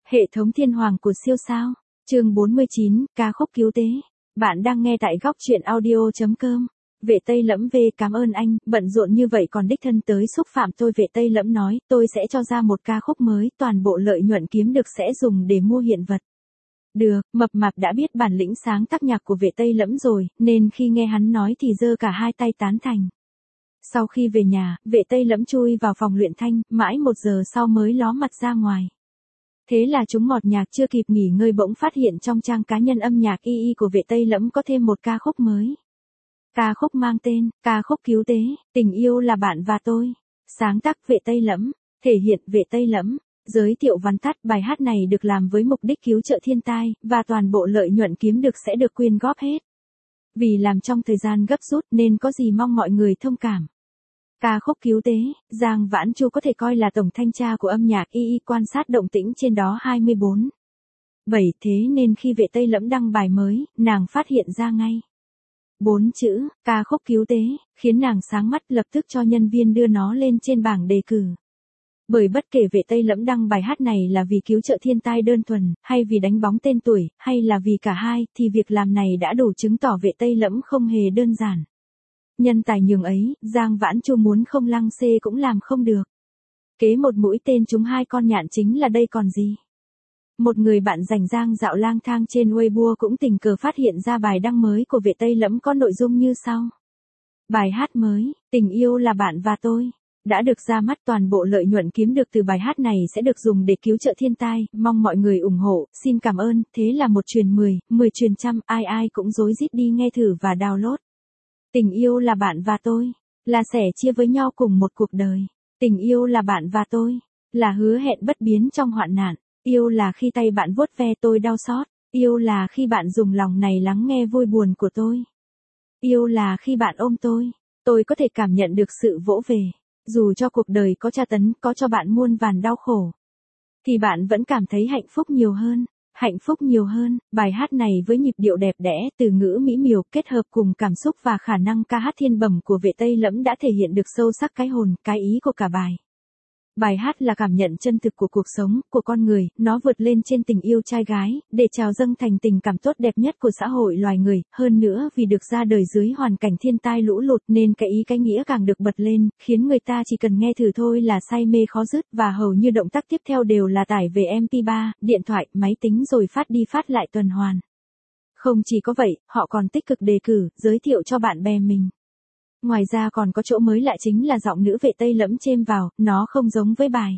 Hệ thống thiên hoàng của siêu sao. Chương 49, ca khúc cứu tế. Bạn đang nghe tại góc truyện audio.com. Vệ Tây Lẫm về cảm ơn anh, bận rộn như vậy còn đích thân tới xúc phạm tôi. Vệ Tây Lẫm nói, tôi sẽ cho ra một ca khúc mới, toàn bộ lợi nhuận kiếm được sẽ dùng để mua hiện vật. Được, mập mạp đã biết bản lĩnh sáng tác nhạc của Vệ Tây Lẫm rồi, nên khi nghe hắn nói thì giơ cả hai tay tán thành. Sau khi về nhà, Vệ Tây Lẫm chui vào phòng luyện thanh, mãi 1 giờ sau mới ló mặt ra ngoài. Thế là chúng mọt nhạc chưa kịp nghỉ ngơi bỗng phát hiện trong trang cá nhân âm nhạc y của Vệ Tây Lẫm có thêm một ca khúc mới. Ca khúc mang tên, ca khúc cứu tế, tình yêu là bạn và tôi. Sáng tác Vệ Tây Lẫm, thể hiện Vệ Tây Lẫm. Giới thiệu vắn tắt, bài hát này được làm với mục đích cứu trợ thiên tai, và toàn bộ lợi nhuận kiếm được sẽ được quyên góp hết. Vì làm trong thời gian gấp rút nên có gì mong mọi người thông cảm. Ca khúc cứu tế, Giang Vãn Chu có thể coi là tổng thanh tra của âm nhạc y quan sát động tĩnh trên đó 24/7, thế nên khi Vệ Tây Lẫm đăng bài mới, nàng phát hiện ra ngay. 4 chữ, ca khúc cứu tế, khiến nàng sáng mắt, lập tức cho nhân viên đưa nó lên trên bảng đề cử. Bởi bất kể Vệ Tây Lẫm đăng bài hát này là vì cứu trợ thiên tai đơn thuần, hay vì đánh bóng tên tuổi, hay là vì cả hai, thì việc làm này đã đủ chứng tỏ Vệ Tây Lẫm không hề đơn giản. Nhân tài nhường ấy, Giang Vãn Chu muốn không lăng xê cũng làm không được. Kế một mũi tên trúng 2 con nhạn chính là đây còn gì. Một người bạn rảnh rang dạo lang thang trên Weibo cũng tình cờ phát hiện ra bài đăng mới của Vệ Tây Lẫm có nội dung như sau. Bài hát mới, tình yêu là bạn và tôi, đã được ra mắt, toàn bộ lợi nhuận kiếm được từ bài hát này sẽ được dùng để cứu trợ thiên tai, mong mọi người ủng hộ, xin cảm ơn. Thế là 1 truyền 10, 10 truyền trăm, ai ai cũng rối rít đi nghe thử và download. Tình yêu là bạn và tôi, là sẻ chia với nhau cùng một cuộc đời. Tình yêu là bạn và tôi, là hứa hẹn bất biến trong hoạn nạn. Yêu là khi tay bạn vuốt ve tôi đau xót. Yêu là khi bạn dùng lòng này lắng nghe vui buồn của tôi. Yêu là khi bạn ôm tôi có thể cảm nhận được sự vỗ về. Dù cho cuộc đời có tra tấn, có cho bạn muôn vàn đau khổ, thì bạn vẫn cảm thấy hạnh phúc nhiều hơn. Hạnh phúc nhiều hơn. Bài hát này với nhịp điệu đẹp đẽ, từ ngữ mỹ miều, kết hợp cùng cảm xúc và khả năng ca hát thiên bẩm của Vệ Tây Lẫm đã thể hiện được sâu sắc cái hồn, cái ý của cả bài. Bài hát là cảm nhận chân thực của cuộc sống, của con người, nó vượt lên trên tình yêu trai gái, để trào dâng thành tình cảm tốt đẹp nhất của xã hội loài người. Hơn nữa vì được ra đời dưới hoàn cảnh thiên tai lũ lụt nên cái ý cái nghĩa càng được bật lên, khiến người ta chỉ cần nghe thử thôi là say mê khó dứt, và hầu như động tác tiếp theo đều là tải về MP3, điện thoại, máy tính rồi phát đi phát lại tuần hoàn. Không chỉ có vậy, họ còn tích cực đề cử, giới thiệu cho bạn bè mình. Ngoài ra còn có chỗ mới lạ chính là giọng nữ Vệ Tây Lẫm chêm vào, nó không giống với bài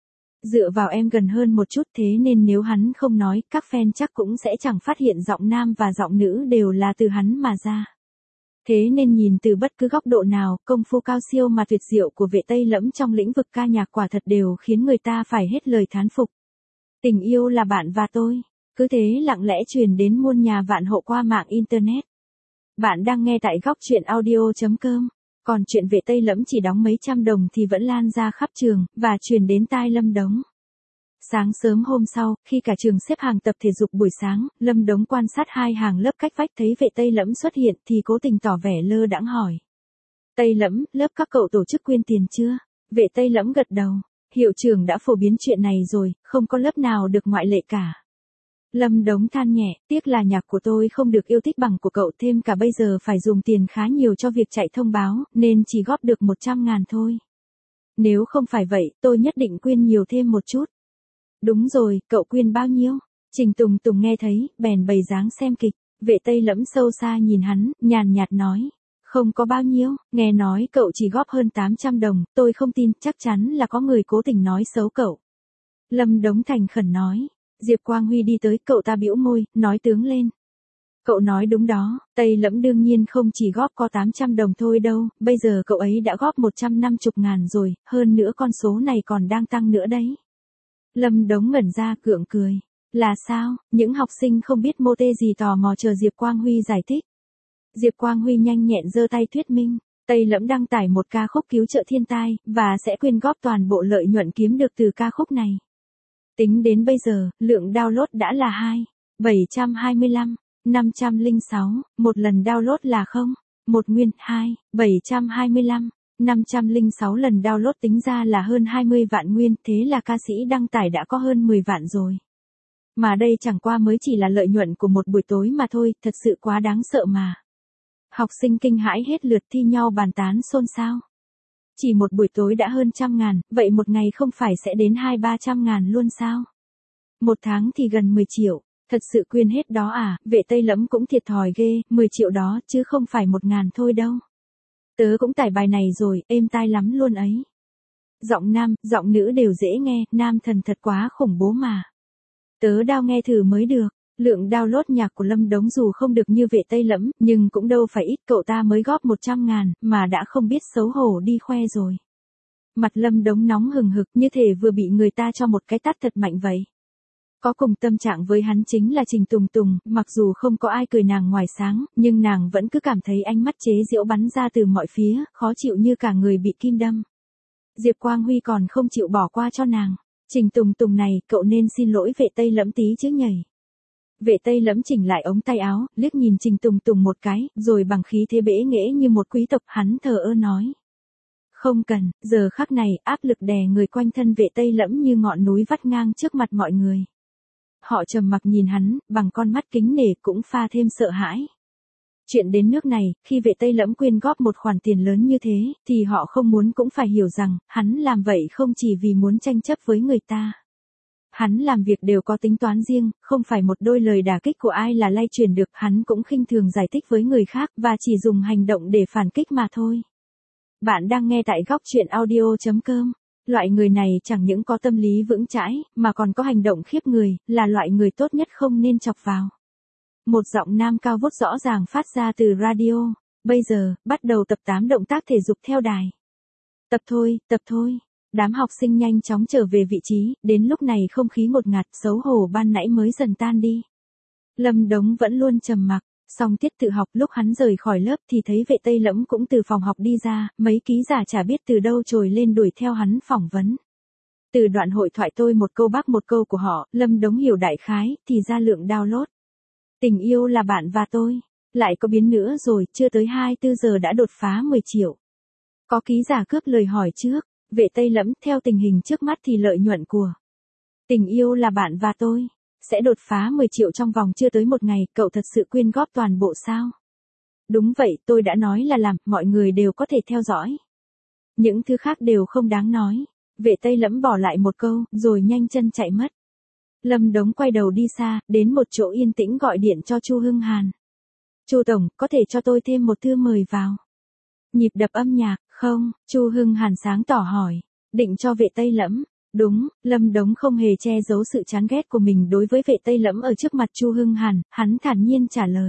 Dựa vào em gần hơn một chút, thế nên nếu hắn không nói, các fan chắc cũng sẽ chẳng phát hiện giọng nam và giọng nữ đều là từ hắn mà ra. Thế nên nhìn từ bất cứ góc độ nào, công phu cao siêu mà tuyệt diệu của Vệ Tây Lẫm trong lĩnh vực ca nhạc quả thật đều khiến người ta phải hết lời thán phục. Tình yêu là bạn và tôi, cứ thế lặng lẽ truyền đến muôn nhà vạn hộ qua mạng internet. Bạn đang nghe tại góc truyện audio.com. Còn chuyện Vệ Tây Lẫm chỉ đóng mấy trăm đồng thì vẫn lan ra khắp trường, và truyền đến tai Lâm Đống. Sáng sớm hôm sau, khi cả trường xếp hàng tập thể dục buổi sáng, Lâm Đống quan sát 2 hàng lớp cách vách thấy Vệ Tây Lẫm xuất hiện thì cố tình tỏ vẻ lơ đãng hỏi. Tây Lẫm, lớp các cậu tổ chức quyên tiền chưa? Vệ Tây Lẫm gật đầu. Hiệu trưởng đã phổ biến chuyện này rồi, không có lớp nào được ngoại lệ cả. Lâm Đống than nhẹ, tiếc là nhạc của tôi không được yêu thích bằng của cậu, thêm cả bây giờ phải dùng tiền khá nhiều cho việc chạy thông báo, nên chỉ góp được 100.000 thôi. Nếu không phải vậy, tôi nhất định quyên nhiều thêm một chút. Đúng rồi, cậu quyên bao nhiêu? Trình Tùng Tùng nghe thấy, bèn bày dáng xem kịch. Vệ Tây Lẫm sâu xa nhìn hắn, nhàn nhạt nói. Không có bao nhiêu, nghe nói cậu chỉ góp hơn 800 đồng, tôi không tin, chắc chắn là có người cố tình nói xấu cậu. Lâm Đống thành khẩn nói. Diệp Quang Huy đi tới, cậu ta bĩu môi, nói tướng lên. Cậu nói đúng đó, Tây Lẫm đương nhiên không chỉ góp có 800 đồng thôi đâu, bây giờ cậu ấy đã góp 150.000 rồi, hơn nữa con số này còn đang tăng nữa đấy. Lâm Đống ngẩn ra, gượng cười. Là sao? Những học sinh không biết mô tê gì tò mò chờ Diệp Quang Huy giải thích. Diệp Quang Huy nhanh nhẹn giơ tay thuyết minh. Tây Lẫm đăng tải một ca khúc cứu trợ thiên tai, và sẽ quyên góp toàn bộ lợi nhuận kiếm được từ ca khúc này. Tính đến bây giờ, lượng download đã là 725, 506, một lần download là 1 nguyên, 725, 506 lần download tính ra là hơn 20 vạn nguyên, thế là ca sĩ đăng tải đã có hơn 10 vạn rồi. Mà đây chẳng qua mới chỉ là lợi nhuận của một buổi tối mà thôi, thật sự quá đáng sợ mà. Học sinh kinh hãi hết lượt thi nhau bàn tán xôn xao. Chỉ một buổi tối đã hơn 100.000, vậy một ngày không phải sẽ đến 200-300.000 luôn sao? Một tháng thì gần 10 triệu, thật sự quyên hết đó à, Vệ Tây Lẫm cũng thiệt thòi ghê, 10 triệu đó chứ không phải 1.000 thôi đâu. Tớ cũng tải bài này rồi, êm tai lắm luôn ấy. Giọng nam, giọng nữ đều dễ nghe, nam thần thật quá khủng bố mà. Tớ đao nghe thử mới được. Lượng download nhạc của Lâm Đống dù không được như Vệ Tây Lẫm, nhưng cũng đâu phải ít, cậu ta mới góp 100.000, mà đã không biết xấu hổ đi khoe rồi. Mặt Lâm Đống nóng hừng hực như thể vừa bị người ta cho một cái tát thật mạnh vậy. Có cùng tâm trạng với hắn chính là Trình Tùng Tùng, mặc dù không có ai cười nàng ngoài sáng, nhưng nàng vẫn cứ cảm thấy ánh mắt chế giễu bắn ra từ mọi phía, khó chịu như cả người bị kim đâm. Diệp Quang Huy còn không chịu bỏ qua cho nàng. Trình Tùng Tùng này, cậu nên xin lỗi Vệ Tây Lẫm tí chứ nhảy. Vệ Tây Lẫm chỉnh lại ống tay áo, liếc nhìn Trình Tùng Tùng một cái, rồi bằng khí thế bẽ nghễ như một quý tộc, hắn thờ ơ nói. Không cần, giờ khắc này, áp lực đè người quanh thân Vệ Tây Lẫm như ngọn núi vắt ngang trước mặt mọi người. Họ trầm mặc nhìn hắn, bằng con mắt kính nể cũng pha thêm sợ hãi. Chuyện đến nước này, khi Vệ Tây Lẫm quyên góp một khoản tiền lớn như thế, thì họ không muốn cũng phải hiểu rằng, hắn làm vậy không chỉ vì muốn tranh chấp với người ta. Hắn làm việc đều có tính toán riêng, không phải một đôi lời đả kích của ai là lay truyền được, hắn cũng khinh thường giải thích với người khác và chỉ dùng hành động để phản kích mà thôi. Bạn đang nghe tại góc truyện audio.com. Loại người này chẳng những có tâm lý vững chãi, mà còn có hành động khiếp người, là loại người tốt nhất không nên chọc vào. Một giọng nam cao vút rõ ràng phát ra từ radio. Bây giờ, bắt đầu tập 8 động tác thể dục theo đài. Tập thôi, tập thôi. Đám học sinh nhanh chóng trở về vị trí, đến lúc này không khí ngột ngạt, xấu hổ ban nãy mới dần tan đi. Lâm Đống vẫn luôn trầm mặc, xong tiết tự học lúc hắn rời khỏi lớp thì thấy Vệ Tây Lẫm cũng từ phòng học đi ra, mấy ký giả chả biết từ đâu trồi lên đuổi theo hắn phỏng vấn. Từ đoạn hội thoại tôi một câu bác một câu của họ, Lâm Đống hiểu đại khái, thì ra lượng download. Tình yêu là bạn và tôi, lại có biến nữa rồi, chưa tới 24 giờ đã đột phá 10 triệu. Có ký giả cướp lời hỏi trước. Vệ Tây Lẫm, theo tình hình trước mắt thì lợi nhuận của Tình yêu là bạn và tôi sẽ đột phá 10 triệu trong vòng chưa tới một ngày, cậu thật sự quyên góp toàn bộ sao? Đúng vậy, tôi đã nói là làm, mọi người đều có thể theo dõi. Những thứ khác đều không đáng nói. Vệ Tây Lẫm bỏ lại một câu, rồi nhanh chân chạy mất. Lâm Đống quay đầu đi xa, đến một chỗ yên tĩnh gọi điện cho Chu Hưng Hàn. Chu Tổng, có thể cho tôi thêm một thư mời vào? Nhịp đập âm nhạc, không? Chu Hưng Hàn sáng tỏ hỏi. Định cho Vệ Tây Lẫm. Đúng, Lâm Đống không hề che giấu sự chán ghét của mình đối với Vệ Tây Lẫm ở trước mặt Chu Hưng Hàn, hắn thản nhiên trả lời.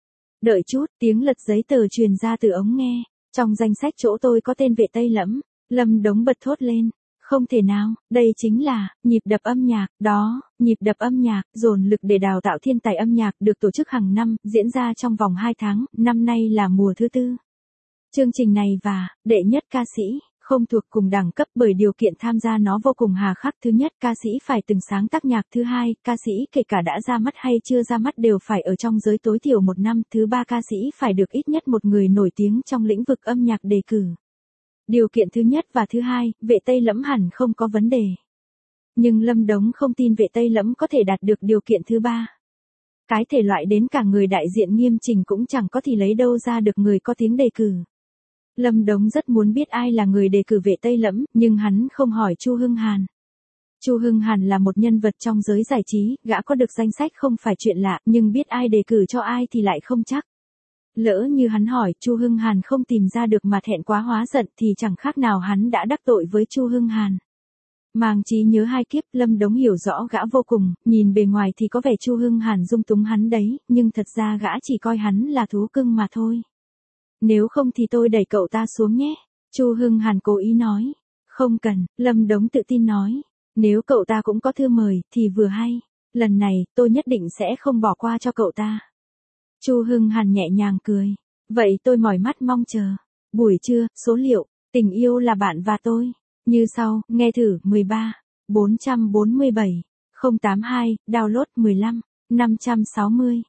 Đợi chút, tiếng lật giấy tờ truyền ra từ ống nghe. Trong danh sách chỗ tôi có tên Vệ Tây Lẫm. Lâm Đống bật thốt lên. Không thể nào, đây chính là nhịp đập âm nhạc, đó, nhịp đập âm nhạc, dồn lực để đào tạo thiên tài âm nhạc được tổ chức hàng năm, diễn ra trong vòng 2 tháng, năm nay là mùa thứ 4. Chương trình này và đệ nhất ca sĩ không thuộc cùng đẳng cấp bởi điều kiện tham gia nó vô cùng hà khắc. Thứ nhất, ca sĩ phải từng sáng tác nhạc. Thứ hai, ca sĩ kể cả đã ra mắt hay chưa ra mắt đều phải ở trong giới tối thiểu 1 năm. Thứ ba, ca sĩ phải được ít nhất một người nổi tiếng trong lĩnh vực âm nhạc đề cử. Điều kiện thứ nhất và thứ hai, Vệ Tây Lẫm hẳn không có vấn đề. Nhưng Lâm Đống không tin Vệ Tây Lẫm có thể đạt được điều kiện thứ ba. Cái thể loại đến cả người đại diện nghiêm trình cũng chẳng có thì lấy đâu ra được người có tiếng đề cử. Lâm Đống rất muốn biết ai là người đề cử Vệ Tây Lẫm, nhưng hắn không hỏi Chu Hưng Hàn. Chu Hưng Hàn là một nhân vật trong giới giải trí, gã có được danh sách không phải chuyện lạ, nhưng biết ai đề cử cho ai thì lại không chắc. Lỡ như hắn hỏi, Chu Hưng Hàn không tìm ra được mà thẹn quá hóa giận thì chẳng khác nào hắn đã đắc tội với Chu Hưng Hàn. Mang trí nhớ 2 kiếp, Lâm Đống hiểu rõ gã vô cùng, nhìn bề ngoài thì có vẻ Chu Hưng Hàn dung túng hắn đấy, nhưng thật ra gã chỉ coi hắn là thú cưng mà thôi. Nếu không thì tôi đẩy cậu ta xuống nhé. Chu Hưng Hàn cố ý nói. Không cần, Lâm Đống tự tin nói. Nếu cậu ta cũng có thư mời, thì vừa hay. Lần này, tôi nhất định sẽ không bỏ qua cho cậu ta. Chu Hưng Hàn nhẹ nhàng cười. Vậy tôi mỏi mắt mong chờ. Buổi trưa, số liệu, tình yêu là bạn và tôi. Như sau, nghe thử, 13, 447, 082, download 15, 560,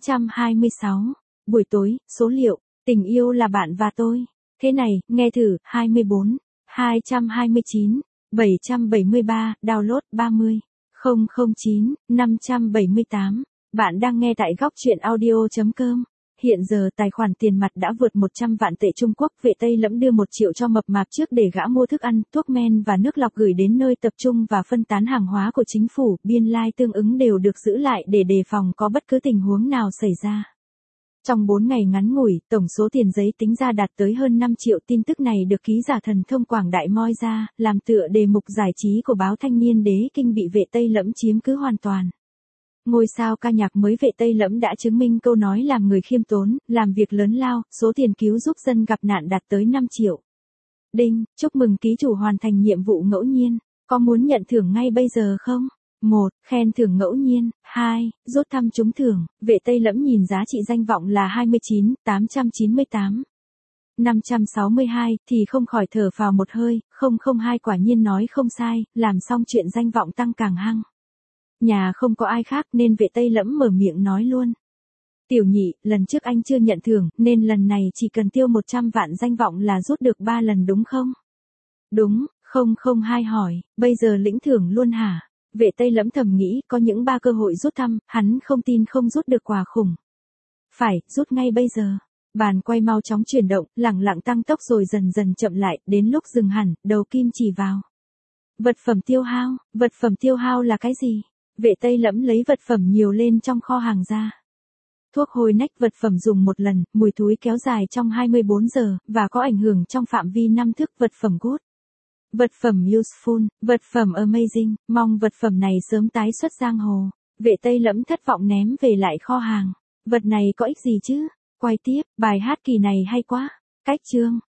926. Buổi tối, số liệu. Tình yêu là bạn và tôi. Thế này, nghe thử, 24, 229, 773, download 30, 009 578. Bạn đang nghe tại góc chuyện audio.com. Hiện giờ tài khoản tiền mặt đã vượt 100 vạn tệ Trung Quốc. Vệ Tây Lẫm đưa 1 triệu cho mập mạp trước để gã mua thức ăn, thuốc men và nước lọc gửi đến nơi tập trung và phân tán hàng hóa của chính phủ. Biên lai tương ứng đều được giữ lại để đề phòng có bất cứ tình huống nào xảy ra. Trong 4 ngày ngắn ngủi, tổng số tiền giấy tính ra đạt tới hơn 5 triệu. Tin tức này được ký giả Thần Thông Quảng Đại moi ra, làm tựa đề mục giải trí của báo Thanh niên. Đế kinh bị Vệ Tây Lẫm chiếm cứ hoàn toàn. Ngôi sao ca nhạc mới Vệ Tây Lẫm đã chứng minh câu nói làm người khiêm tốn, làm việc lớn lao, số tiền cứu giúp dân gặp nạn đạt tới 5 triệu. Đinh, chúc mừng ký chủ hoàn thành nhiệm vụ ngẫu nhiên. Có muốn nhận thưởng ngay bây giờ không? 1. Khen thưởng ngẫu nhiên. 2. Rút thăm trúng thưởng. Vệ Tây Lẫm nhìn giá trị danh vọng là 29.898. 562 thì không khỏi thở phào một hơi. 002 quả nhiên nói không sai, làm xong chuyện danh vọng tăng càng hăng. Nhà không có ai khác nên Vệ Tây Lẫm mở miệng nói luôn. Tiểu nhị, lần trước anh chưa nhận thưởng, nên lần này chỉ cần tiêu 100 vạn danh vọng là rút được 3 lần đúng không? Đúng. 002 hỏi, bây giờ lĩnh thưởng luôn hả? Vệ Tây Lẫm thầm nghĩ, có những 3 cơ hội rút thăm, hắn không tin không rút được quà khủng. Phải, rút ngay bây giờ. Bàn quay mau chóng chuyển động, lẳng lặng tăng tốc rồi dần dần chậm lại, đến lúc dừng hẳn, đầu kim chỉ vào. Vật phẩm tiêu hao. Vật phẩm tiêu hao là cái gì? Vệ Tây Lẫm lấy vật phẩm nhiều lên trong kho hàng ra. Thuốc hồi nách, vật phẩm dùng một lần, mùi thúi kéo dài trong 24 giờ, và có ảnh hưởng trong phạm vi 5 thước. Vật phẩm good. Vật phẩm useful, vật phẩm amazing, mong vật phẩm này sớm tái xuất giang hồ. Vệ Tây Lẫm thất vọng ném về lại kho hàng. Vật này có ích gì chứ? Quay tiếp, bài hát kỳ này hay quá. Cách chương.